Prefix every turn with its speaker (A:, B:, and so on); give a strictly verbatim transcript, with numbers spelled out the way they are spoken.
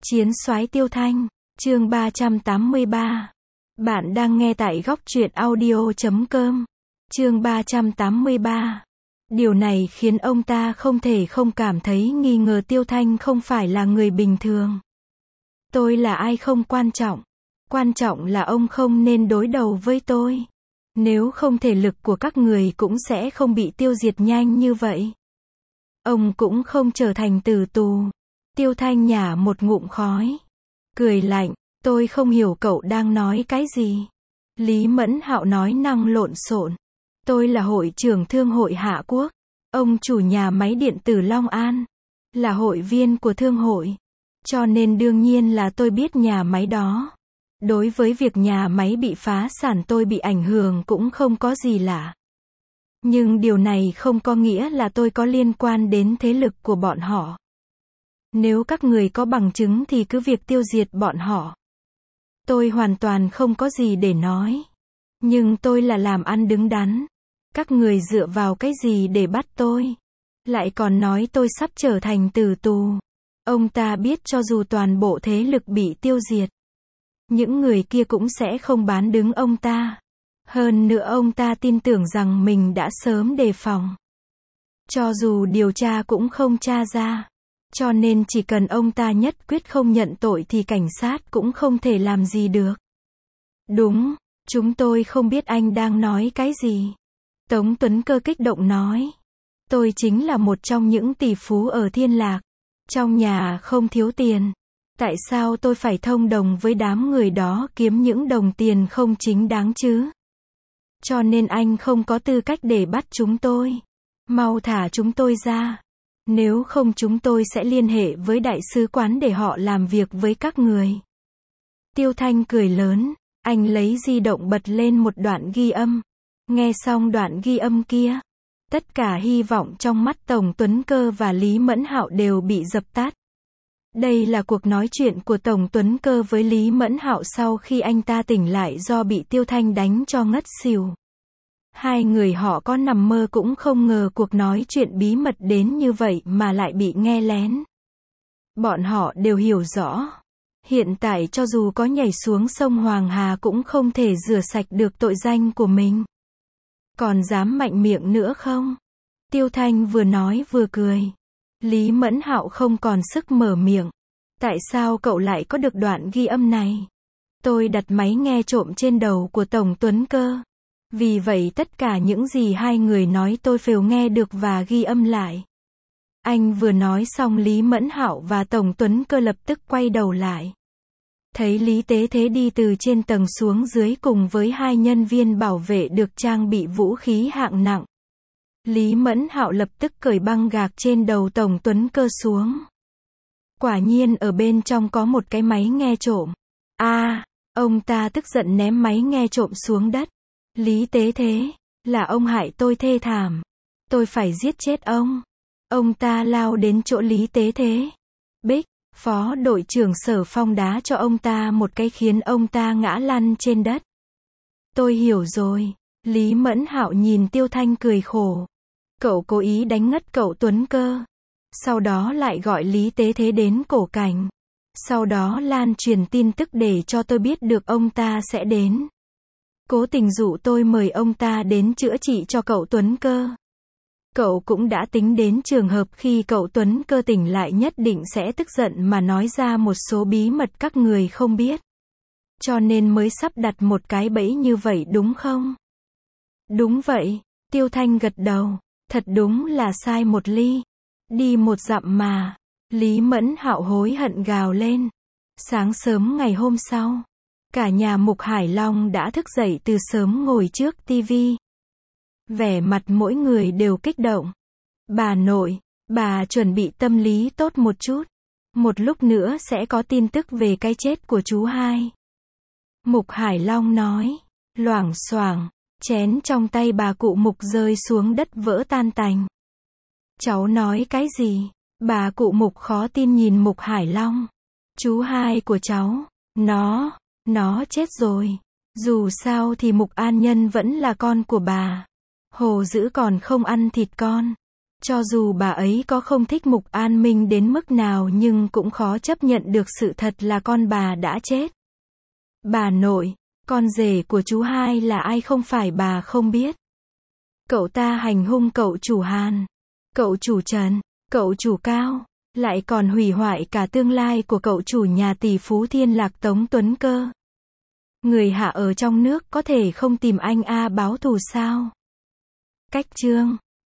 A: Chiến soái Tiêu Thanh, chương ba trăm tám mươi ba. Bạn đang nghe tại góc truyện audio chấm com. Chương ba trăm tám mươi ba. Điều này khiến ông ta không thể không cảm thấy nghi ngờ Tiêu Thanh không phải là người bình thường. Tôi là ai không quan trọng. Quan trọng là ông không nên đối đầu với tôi. Nếu không thể lực của các người cũng sẽ không bị tiêu diệt nhanh như vậy. Ông cũng không trở thành tử tù. Tiêu Thanh nhả một ngụm khói. Cười lạnh, tôi không hiểu cậu đang nói cái gì. Lý Mẫn Hạo nói năng lộn xộn. Tôi là hội trưởng Thương hội Hạ Quốc. Ông chủ nhà máy điện tử Long An. Là hội viên của Thương hội. Cho nên đương nhiên là tôi biết nhà máy đó. Đối với việc nhà máy bị phá sản tôi bị ảnh hưởng cũng không có gì lạ. Nhưng điều này không có nghĩa là tôi có liên quan đến thế lực của bọn họ. Nếu các người có bằng chứng thì cứ việc tiêu diệt bọn họ. Tôi hoàn toàn không có gì để nói. Nhưng tôi là làm ăn đứng đắn. Các người dựa vào cái gì để bắt tôi? Lại còn nói tôi sắp trở thành tử tù. Ông ta biết cho dù toàn bộ thế lực bị tiêu diệt, những người kia cũng sẽ không bán đứng ông ta. Hơn nữa ông ta tin tưởng rằng mình đã sớm đề phòng. Cho dù điều tra cũng không tra ra. Cho nên chỉ cần ông ta nhất quyết không nhận tội thì cảnh sát cũng không thể làm gì được. Đúng, chúng tôi không biết anh đang nói cái gì. Tống Tuấn Cơ kích động nói. Tôi chính là một trong những tỷ phú ở Thiên Lạc. Trong nhà không thiếu tiền. Tại sao tôi phải thông đồng với đám người đó kiếm những đồng tiền không chính đáng chứ? Cho nên anh không có tư cách để bắt chúng tôi. Mau thả chúng tôi ra. Nếu không chúng tôi sẽ liên hệ với đại sứ quán để họ làm việc với các người. Tiêu Thanh cười lớn, anh lấy di động bật lên một đoạn ghi âm. Nghe xong đoạn ghi âm kia, tất cả hy vọng trong mắt Tổng Tuấn Cơ và Lý Mẫn Hạo đều bị dập tắt. Đây là cuộc nói chuyện của Tổng Tuấn Cơ với Lý Mẫn Hạo sau khi anh ta tỉnh lại do bị Tiêu Thanh đánh cho ngất xỉu. Hai người họ có nằm mơ cũng không ngờ cuộc nói chuyện bí mật đến như vậy mà lại bị nghe lén. Bọn họ đều hiểu rõ. Hiện tại cho dù có nhảy xuống sông Hoàng Hà cũng không thể rửa sạch được tội danh của mình. Còn dám mạnh miệng nữa không? Tiêu Thanh vừa nói vừa cười. Lý Mẫn Hạo không còn sức mở miệng. Tại sao cậu lại có được đoạn ghi âm này? Tôi đặt máy nghe trộm trên đầu của Tổng Tuấn Cơ. Vì vậy tất cả những gì hai người nói tôi đều nghe được và ghi âm lại. Anh vừa nói xong Lý Mẫn Hạo và Tổng Tuấn Cơ lập tức quay đầu lại. Thấy Lý Tế Thế đi từ trên tầng xuống dưới cùng với hai nhân viên bảo vệ được trang bị vũ khí hạng nặng. Lý Mẫn Hạo lập tức cởi băng gạc trên đầu Tổng Tuấn Cơ xuống. Quả nhiên ở bên trong có một cái máy nghe trộm. A, à, ông ta tức giận ném máy nghe trộm xuống đất. Lý Tế Thế, là ông hại tôi thê thảm. Tôi phải giết chết ông. Ông ta lao đến chỗ Lý Tế Thế. Bích, phó đội trưởng Sở Phong đá cho ông ta một cái khiến ông ta ngã lăn trên đất. Tôi hiểu rồi. Lý Mẫn Hạo nhìn Tiêu Thanh cười khổ. Cậu cố ý đánh ngất cậu Tuấn Cơ. Sau đó lại gọi Lý Tế Thế đến cổ cảnh. Sau đó lan truyền tin tức để cho tôi biết được ông ta sẽ đến. Cố tình dụ tôi mời ông ta đến chữa trị cho cậu Tuấn Cơ. Cậu cũng đã tính đến trường hợp khi cậu Tuấn Cơ tỉnh lại nhất định sẽ tức giận mà nói ra một số bí mật các người không biết. Cho nên mới sắp đặt một cái bẫy như vậy đúng không? Đúng vậy, Tiêu Thanh gật đầu. Thật đúng là sai một ly. Đi một dặm mà. Lý Mẫn Hạo hối hận gào lên. Sáng sớm ngày hôm sau, cả nhà Mục Hải Long đã thức dậy từ sớm ngồi trước tivi. Vẻ mặt mỗi người đều kích động. Bà nội, bà chuẩn bị tâm lý tốt một chút. Một lúc nữa sẽ có tin tức về cái chết của chú hai. Mục Hải Long nói. Loảng xoảng, chén trong tay bà cụ Mục rơi xuống đất vỡ tan tành. Cháu nói cái gì? Bà cụ Mục khó tin nhìn Mục Hải Long. Chú hai của cháu, nó, nó chết rồi. Dù sao thì Mục An Nhân vẫn là con của bà. Hồ Dữ còn không ăn thịt con. Cho dù bà ấy có không thích Mục An Minh đến mức nào nhưng cũng khó chấp nhận được sự thật là con bà đã chết. Bà nội, con rể của chú hai là ai không phải bà không biết. Cậu ta hành hung cậu chủ Hàn, cậu chủ Trần, cậu chủ Cao, lại còn hủy hoại cả tương lai của cậu chủ nhà tỷ phú Thiên Lạc Tống Tuấn Cơ. Người hạ ở trong nước có thể không tìm anh A báo thù sao? Cách chương